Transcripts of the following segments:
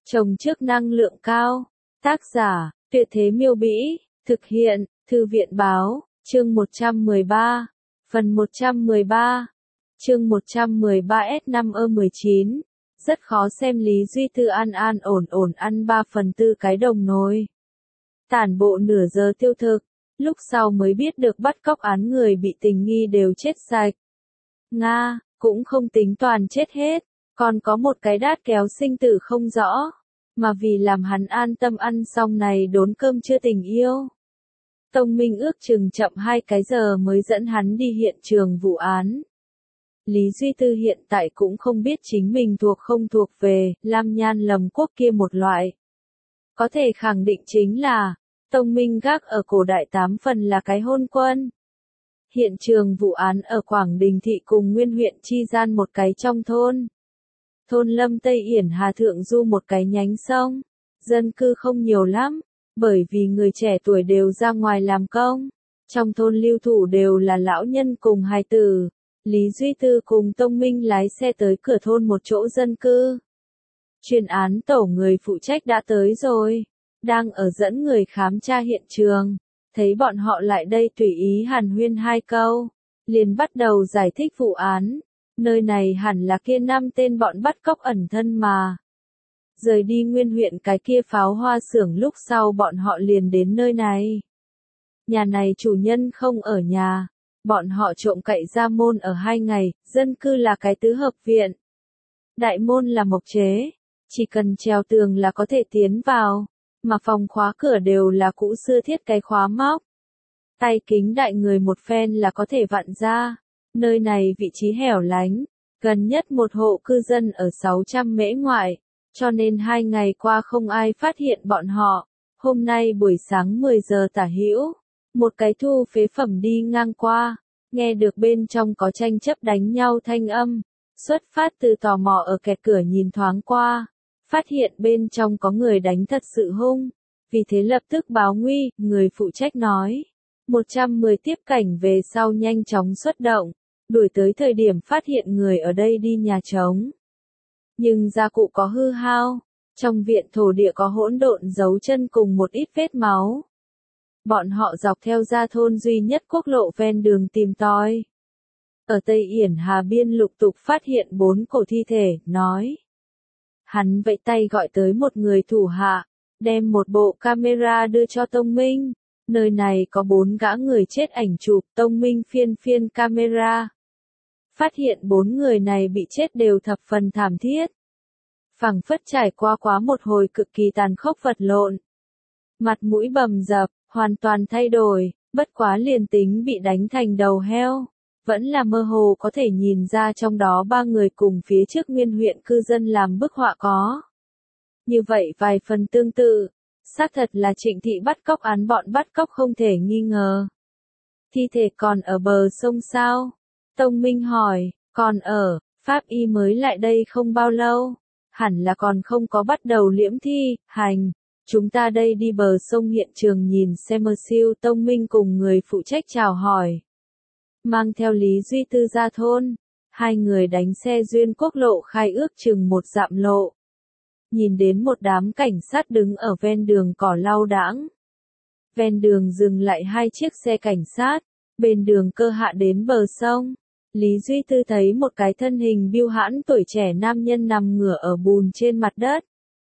Trồng trước năng lượng cao. Tác giả, Tuyệt Thế Miêu Bĩ. Thực hiện, Thư viện Báo. Chương 113. Phần 113. Chương 113S5E19. Rất khó xem Lý Duy Tư an an ổn ổn ăn 3/4 cái đồng nồi. Tản bộ nửa giờ tiêu thực, lúc sau mới biết được bắt cóc án người bị tình nghi đều chết sạch. Nga, cũng không tính toàn chết hết, còn có một cái đát kéo sinh tử không rõ, mà vì làm hắn an tâm ăn xong này đốn cơm trưa tình yêu. Tông Minh ước chừng chậm 2 cái giờ mới dẫn hắn đi hiện trường vụ án. Lý Duy Tư hiện tại cũng không biết chính mình thuộc không thuộc về Lam Nhan Lầm Quốc kia một loại. Có thể khẳng định chính là, Tông Minh gác ở cổ đại 8 phần là cái hôn quân. Hiện trường vụ án ở Quảng Đình Thị cùng Nguyên huyện chi gian một cái trong thôn. Thôn Lâm Tây Yển Hà Thượng Du một cái nhánh sông. Dân cư không nhiều lắm, bởi vì người trẻ tuổi đều ra ngoài làm công. Trong thôn lưu thủ đều là lão nhân cùng hài tử. Lý Duy Tư cùng Tông Minh lái xe tới cửa thôn một chỗ dân cư. Chuyên án tổ người phụ trách đã tới rồi, đang ở dẫn người khám tra hiện trường. Thấy bọn họ lại đây tùy ý hàn huyên 2 câu, liền bắt đầu giải thích vụ án. Nơi này hẳn là kia 5 tên bọn bắt cóc ẩn thân mà. Rời đi Nguyên huyện cái kia pháo hoa xưởng lúc sau bọn họ liền đến nơi này. Nhà này chủ nhân không ở nhà. Bọn họ trộm cậy ra môn ở 2 ngày, dân cư là cái tứ hợp viện. Đại môn là mộc chế, chỉ cần trèo tường là có thể tiến vào, mà phòng khóa cửa đều là cũ xưa thiết cái khóa móc. Tay kính đại người một phen là có thể vặn ra. Nơi này vị trí hẻo lánh, gần nhất một hộ cư dân ở 600 mễ ngoại, cho nên 2 ngày qua không ai phát hiện bọn họ. Hôm nay buổi sáng 10 giờ tả hữu, một cái thu phế phẩm đi ngang qua, nghe được bên trong có tranh chấp đánh nhau thanh âm, xuất phát từ tò mò ở kẹt cửa nhìn thoáng qua, phát hiện bên trong có người đánh thật sự hung, vì thế lập tức báo nguy, người phụ trách nói. 110 tiếp cảnh về sau nhanh chóng xuất động, đuổi tới thời điểm phát hiện người ở đây đi nhà trống. Nhưng gia cụ có hư hao, trong viện thổ địa có hỗn độn dấu chân cùng một ít vết máu. Bọn họ dọc theo ra thôn duy nhất quốc lộ ven đường tìm tòi. Ở Tây Yển Hà Biên lục tục phát hiện 4 cổ thi thể, nói. Hắn vẫy tay gọi tới một người thủ hạ, đem một bộ camera đưa cho Tông Minh. Nơi này có 4 gã người chết ảnh chụp. Tông Minh phiên camera. Phát hiện 4 người này bị chết đều thập phần thảm thiết. Phảng phất trải qua quá một hồi cực kỳ tàn khốc vật lộn. Mặt mũi bầm dập, hoàn toàn thay đổi, bất quá liền tính bị đánh thành đầu heo, vẫn là mơ hồ có thể nhìn ra trong đó 3 người cùng phía trước Nguyên huyện cư dân làm bức họa có. Như vậy vài phần tương tự, xác thật là Trịnh thị bắt cóc án bọn bắt cóc không thể nghi ngờ. Thi thể còn ở bờ sông sao? Tông Minh hỏi, còn ở, pháp y mới lại đây không bao lâu, hẳn là còn không có bắt đầu liễm thi, hành. Chúng ta đây đi bờ sông hiện trường nhìn xem. Siêu Tông Minh cùng người phụ trách chào hỏi. Mang theo Lý Duy Tư ra thôn, 2 người đánh xe duyên quốc lộ khai ước chừng 1 dặm lộ. Nhìn đến một đám cảnh sát đứng ở ven đường cỏ lau đãng. Ven đường dừng lại 2 chiếc xe cảnh sát, bên đường cơ hạ đến bờ sông. Lý Duy Tư thấy một cái thân hình biêu hãn tuổi trẻ nam nhân nằm ngửa ở bùn trên mặt đất.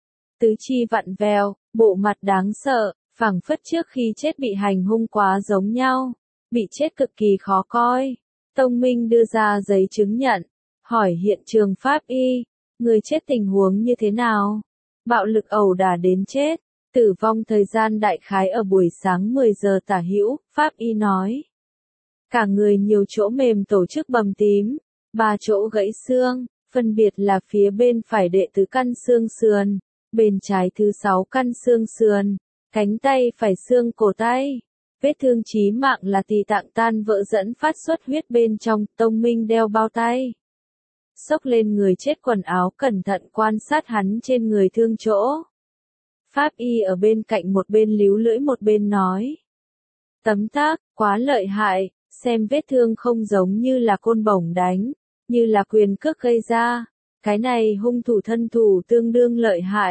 Tứ chi vặn vẹo, bộ mặt đáng sợ, phảng phất trước khi chết bị hành hung quá giống nhau, bị chết cực kỳ khó coi. Tông Minh đưa ra giấy chứng nhận, hỏi hiện trường pháp y, người chết tình huống như thế nào? Bạo lực ẩu đả đến chết, tử vong thời gian đại khái ở buổi sáng 10 giờ tả hữu, pháp y nói. Cả người nhiều chỗ mềm tổ chức bầm tím, 3 chỗ gãy xương, phân biệt là phía bên phải đệ tứ căn xương sườn, bên trái thứ 6 căn xương sườn, cánh tay phải xương cổ tay. Vết thương chí mạng là tỳ tạng tan vỡ dẫn phát xuất huyết bên trong. Tông Minh đeo bao tay, xốc lên người chết quần áo cẩn thận quan sát hắn trên người thương chỗ. Pháp y ở bên cạnh một bên líu lưỡi một bên nói. Tấm tắc, quá lợi hại, xem vết thương không giống như là côn bổng đánh, như là quyền cước gây ra. Cái này hung thủ thân thủ tương đương lợi hại,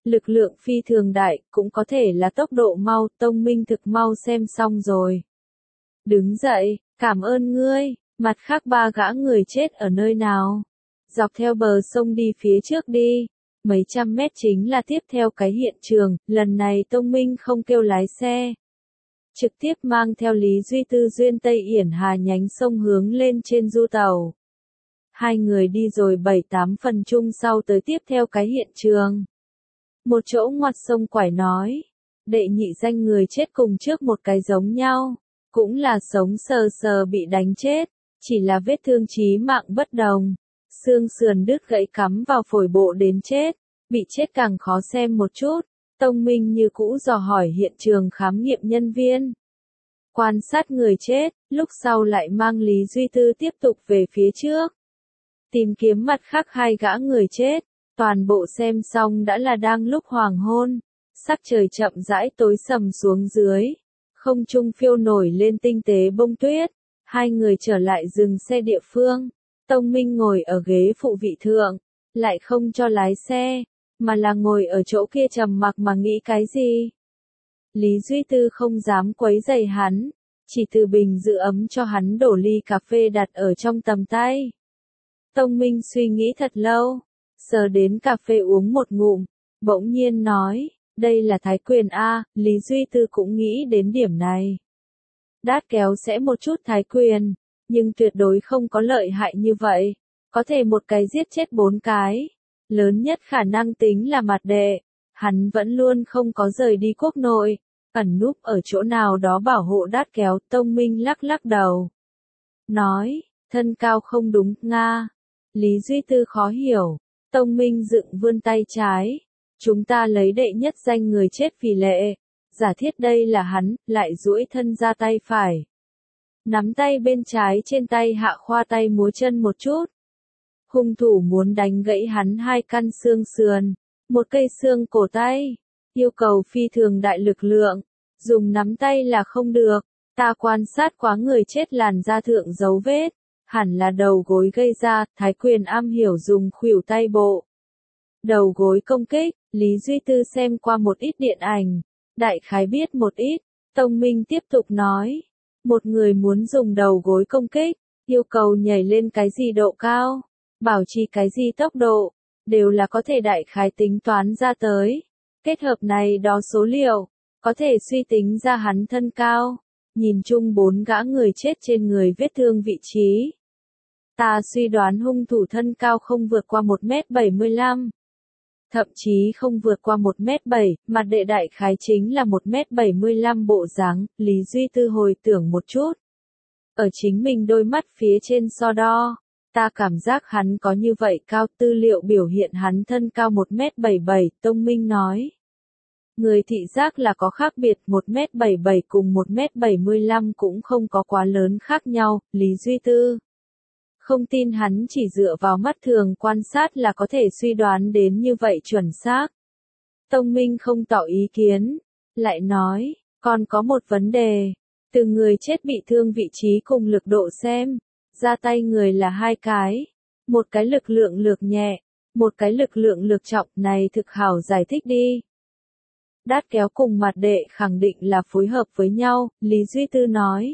lực lượng phi thường đại, cũng có thể là tốc độ mau, Tông Minh thực mau xem xong rồi. Đứng dậy, cảm ơn ngươi, mặt khác 3 gã người chết ở nơi nào? Dọc theo bờ sông đi phía trước đi, mấy trăm mét chính là tiếp theo cái hiện trường, lần này Tông Minh không kêu lái xe. Trực tiếp mang theo Lý Duy Tư duyên Tây Yển Hà nhánh sông hướng lên trên du tàu. Hai người đi rồi 7-8 phần chung sau tới tiếp theo cái hiện trường. Một chỗ ngoặt sông quải nói, đệ nhị danh người chết cùng trước một cái giống nhau, cũng là sống sờ sờ bị đánh chết, chỉ là vết thương chí mạng bất đồng. Xương sườn đứt gãy cắm vào phổi bộ đến chết, bị chết càng khó xem một chút. Tông Minh như cũ dò hỏi hiện trường khám nghiệm nhân viên. Quan sát người chết, lúc sau lại mang Lý Duy Tư tiếp tục về phía trước. Tìm kiếm mặt khác 2 gã người chết, toàn bộ xem xong đã là đang lúc hoàng hôn. Sắc trời chậm rãi tối sầm xuống dưới, không trung phiêu nổi lên tinh tế bông tuyết. Hai người trở lại dừng xe địa phương. Tông Minh ngồi ở ghế phụ vị thượng, lại không cho lái xe, mà là ngồi ở chỗ kia trầm mặc mà nghĩ cái gì. Lý Duy Tư không dám quấy rầy hắn, chỉ từ bình giữ ấm cho hắn đổ ly cà phê đặt ở trong tầm tay. Tông Minh suy nghĩ thật lâu, sờ đến cà phê uống một ngụm, bỗng nhiên nói, đây là thái quyền A, Lý Duy Tư cũng nghĩ đến điểm này. Đát kéo sẽ một chút thái quyền, nhưng tuyệt đối không có lợi hại như vậy, có thể một cái giết chết 4 cái. Lớn nhất khả năng tính là mặt đệ, hắn vẫn luôn không có rời đi quốc nội, ẩn núp ở chỗ nào đó bảo hộ đát kéo. Tông Minh lắc lắc đầu. Nói, thân cao không đúng, Nga. Lý Duy Tư khó hiểu, Tông Minh dựng vươn tay trái. Chúng ta lấy đệ nhất danh người chết vì lệ, giả thiết đây là hắn, lại duỗi thân ra tay phải. Nắm tay bên trái trên tay hạ khoa tay múa chân một chút. Hung thủ muốn đánh gãy hắn 2 căn xương sườn, một cây xương cổ tay, yêu cầu phi thường đại lực lượng, dùng nắm tay là không được. Ta quan sát quá người chết làn da thượng dấu vết, hẳn là đầu gối gây ra. Thái quyền am hiểu dùng khuỷu tay bộ. Đầu gối công kích, Lý Duy Tư xem qua một ít điện ảnh, đại khái biết một ít. Tông Minh tiếp tục nói, một người muốn dùng đầu gối công kích, yêu cầu nhảy lên cái gì độ cao, bảo trì cái gì tốc độ, đều là có thể đại khái tính toán ra tới. Kết hợp này đó số liệu, có thể suy tính ra hắn thân cao. Nhìn chung 4 gã người chết trên người vết thương vị trí. Ta suy đoán hung thủ thân cao không vượt qua 1m75. Thậm chí không vượt qua 1m7, mặt đệ đại khái chính là 1m75 bộ dáng. Lý Duy Tư hồi tưởng một chút. Ở chính mình đôi mắt phía trên so đo, ta cảm giác hắn có như vậy cao. Tư liệu biểu hiện hắn thân cao 1m77, Tông Minh nói. Người thị giác là có khác biệt, 1m77 cùng 1m75 cũng không có quá lớn khác nhau. Lý Duy Tư không tin hắn chỉ dựa vào mắt thường quan sát là có thể suy đoán đến như vậy chuẩn xác. Tông Minh không tỏ ý kiến, lại nói, còn có một vấn đề, từ người chết bị thương vị trí cùng lực độ xem, ra tay người là 2 cái, một cái lực lượng lược nhẹ, một cái lực lượng lược trọng, này thực hảo giải thích đi. Đát kéo cùng mặt đệ khẳng định là phối hợp với nhau, Lý Duy Tư nói.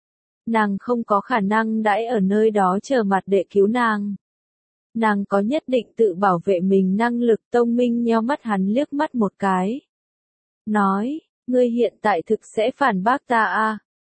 Nàng không có khả năng đãi ở nơi đó chờ mặt đệ cứu nàng. Nàng có nhất định tự bảo vệ mình năng lực. Tông Minh nheo mắt hắn liếc mắt một cái. Nói, ngươi hiện tại thực sẽ phản bác ta à?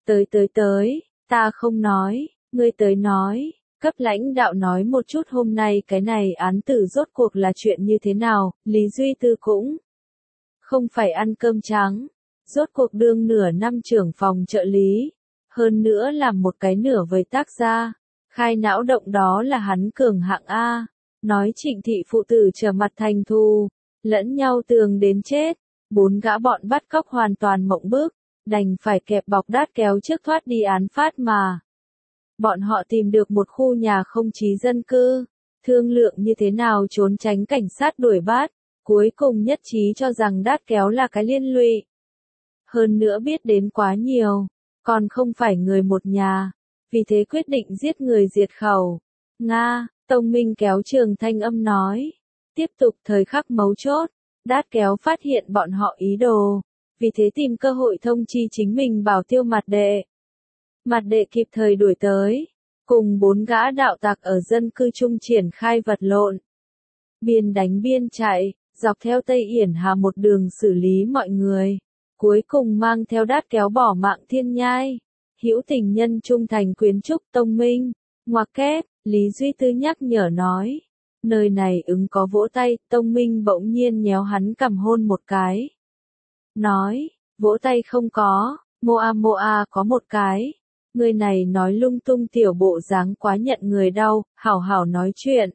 Tới, ta không nói, ngươi tới nói. Cấp lãnh đạo nói một chút hôm nay cái này án tử rốt cuộc là chuyện như thế nào. Lý Duy Tư cũng không phải ăn cơm trắng. Rốt cuộc đương nửa năm trưởng phòng trợ lý. Hơn nữa làm một cái nửa với tác gia. Khai não động đó là hắn cường hạng A. Nói Trịnh thị phụ tử trở mặt thành thù. Lẫn nhau tường đến chết. 4 gã bọn bắt cóc hoàn toàn mộng bức. Đành phải kẹp bọc đát kéo trước thoát đi án phát mà. Bọn họ tìm được một khu nhà không chí dân cư. Thương lượng như thế nào trốn tránh cảnh sát đuổi bắt. Cuối cùng nhất trí cho rằng đát kéo là cái liên lụy. Hơn nữa biết đến quá nhiều. Còn không phải người một nhà, vì thế quyết định giết người diệt khẩu. Nga, Tông Minh kéo trường thanh âm nói. Tiếp tục thời khắc mấu chốt, Đát kéo phát hiện bọn họ ý đồ, vì thế tìm cơ hội thông chi chính mình bảo tiêu mặt đệ. Mặt đệ kịp thời đuổi tới, cùng 4 gã đạo tặc ở dân cư trung triển khai vật lộn. Biên đánh biên chạy, dọc theo Tây Yển Hà một đường xử lý mọi người, cuối cùng mang theo Đát kéo bỏ mạng Thiên Nhai. Hữu tình nhân trung thành quyến trúc Tông Minh, ngoặc kép, Lý Duy Tư nhắc nhở nói. Nơi này ứng có vỗ tay, Tông Minh bỗng nhiên nhéo hắn cằm hôn một cái. Nói, vỗ tay không có, moa có một cái. Người này nói lung tung tiểu bộ dáng quá nhận người đau, hảo hảo nói chuyện.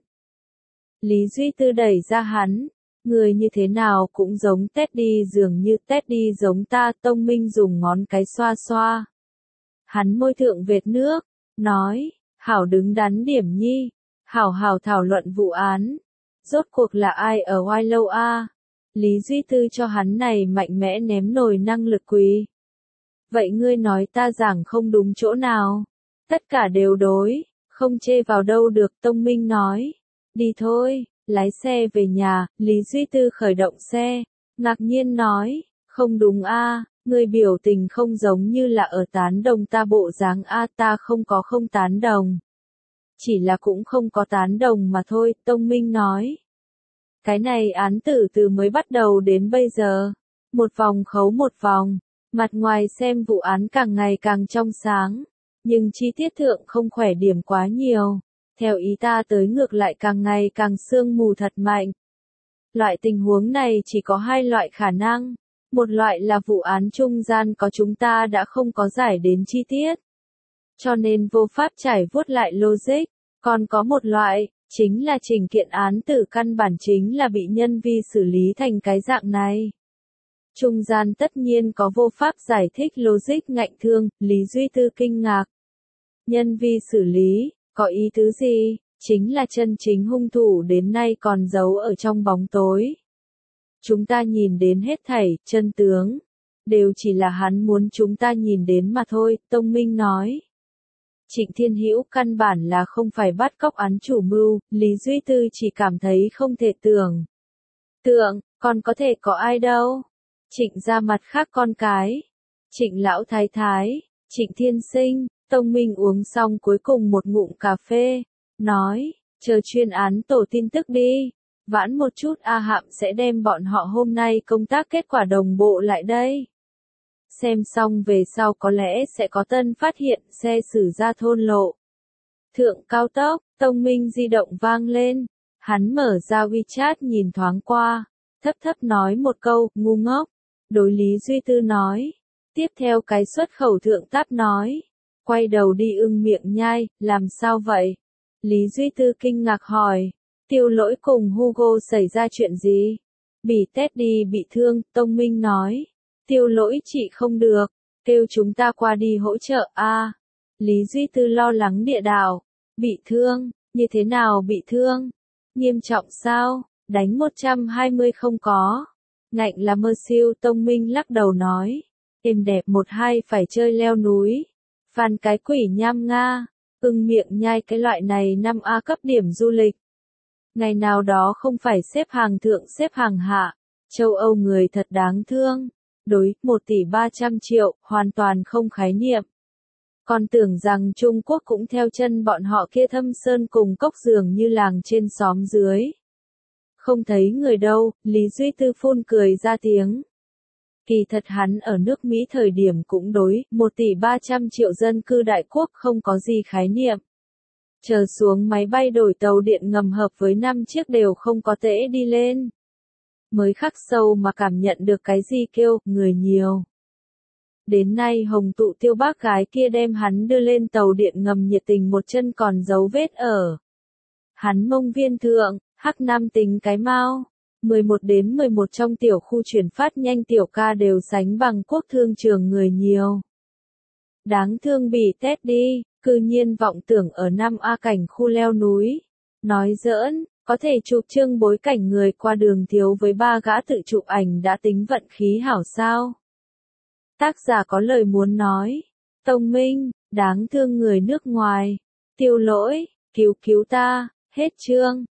Lý Duy Tư đẩy ra hắn, người như thế nào cũng giống Teddy, dường như Teddy giống ta. Tông Minh dùng ngón cái xoa xoa. Hắn môi thượng vệt nước, nói, hảo đứng đắn điểm nhi, hảo hảo thảo luận vụ án. Rốt cuộc là ai ở oai lâu a? Lý Duy Tư cho hắn này mạnh mẽ ném nồi năng lực quý. Vậy ngươi nói ta giảng không đúng chỗ nào? Tất cả đều đối, không chê vào đâu được. Tông Minh nói. Đi thôi, lái xe về nhà. Lý Duy Tư khởi động xe, ngạc nhiên nói, không đúng a, ngươi biểu tình không giống như là ở tán đồng ta bộ dáng a. Ta không tán đồng. Chỉ là cũng không có tán đồng mà thôi. Tông Minh nói. Cái này án tử từ mới bắt đầu đến bây giờ, một vòng khấu một vòng, mặt ngoài xem vụ án càng ngày càng trong sáng, nhưng chi tiết thượng không khỏe điểm quá nhiều. Theo ý ta tới ngược lại càng ngày càng sương mù thật mạnh. Loại tình huống này chỉ có 2 loại khả năng. Một loại là vụ án trung gian có chúng ta đã không có giải đến chi tiết, cho nên vô pháp trải vuốt lại logic. Còn có một loại, chính là trình kiện án tử căn bản chính là bị nhân vi xử lý thành cái dạng này. Trung gian tất nhiên có vô pháp giải thích logic ngạnh thương. Lý Duy Tư kinh ngạc. Nhân vi xử lý, có ý tứ gì? Chính là chân chính hung thủ đến nay còn giấu ở trong bóng tối. Chúng ta nhìn đến hết thảy, chân tướng, đều chỉ là hắn muốn chúng ta nhìn đến mà thôi. Tông Minh nói. Trịnh Thiên Hữu căn bản là không phải bắt cóc án chủ mưu. Lý Duy Tư chỉ cảm thấy không thể tưởng. Còn có thể có ai đâu? Trịnh ra mặt khác con cái. Trịnh lão thái thái, Trịnh Thiên Sinh. Tông Minh uống xong cuối cùng một ngụm cà phê, nói, chờ chuyên án tổ tin tức đi. Vãn một chút A Hạm sẽ đem bọn họ hôm nay công tác kết quả đồng bộ lại đây. Xem xong về sau có lẽ sẽ có tân phát hiện. Xe xử ra thôn lộ. Thượng cao tốc, Tông Minh di động vang lên. Hắn mở ra WeChat nhìn thoáng qua, thấp thấp nói một câu, ngu ngốc. Đối Lý Duy Tư nói. Tiếp theo cái xuất khẩu thượng táp nói. Quay đầu đi ưng miệng nhai, làm sao vậy? Lý Duy Tư kinh ngạc hỏi. Tiêu Lỗi cùng Hugo xảy ra chuyện gì? Bỉ Teddy bị thương. Tông Minh nói. Tiêu Lỗi trị không được, kêu chúng ta qua đi hỗ trợ a. Lý Duy Tư lo lắng địa đạo. Bị thương, như thế nào bị thương? Nghiêm trọng sao? Đánh 120 không có. Ngạnh là mơ siêu. Tông Minh lắc đầu nói. Êm đẹp 12 phải chơi leo núi. Phan cái quỷ nham Nga. Ưng miệng nhai cái loại này 5A cấp điểm du lịch. Ngày nào đó không phải xếp hàng thượng xếp hàng hạ. Châu Âu người thật đáng thương. Đối 1 tỷ 300 triệu, hoàn toàn không khái niệm. Còn tưởng rằng Trung Quốc cũng theo chân bọn họ kia thâm sơn cùng cốc dường như làng trên xóm dưới. Không thấy người đâu. Lý Duy Tư phun cười ra tiếng. Kỳ thật hắn ở nước Mỹ thời điểm cũng đối 1 tỷ 300 triệu dân cư đại quốc không có gì khái niệm. Chờ xuống máy bay đổi tàu điện ngầm hợp với 5 chiếc đều không có tễ đi lên. Mới khắc sâu mà cảm nhận được cái gì kêu, người nhiều. Đến nay Hồng Tụ Tiêu bác gái kia đem hắn đưa lên tàu điện ngầm nhiệt tình một chân còn dấu vết ở. Hắn mông viên thượng, hắc nam tính cái mau. 11 đến 11 trong tiểu khu chuyển phát nhanh tiểu ca đều sánh bằng quốc thương trường người nhiều. Đáng thương bị Teddy, cư nhiên vọng tưởng ở 5A cảnh khu leo núi. Nói giỡn, có thể chụp trương bối cảnh người qua đường thiếu với 3 gã tự chụp ảnh đã tính vận khí hảo sao. Tác giả có lời muốn nói. Tông Minh, đáng thương người nước ngoài. Tiêu Lỗi, cứu ta, hết chương.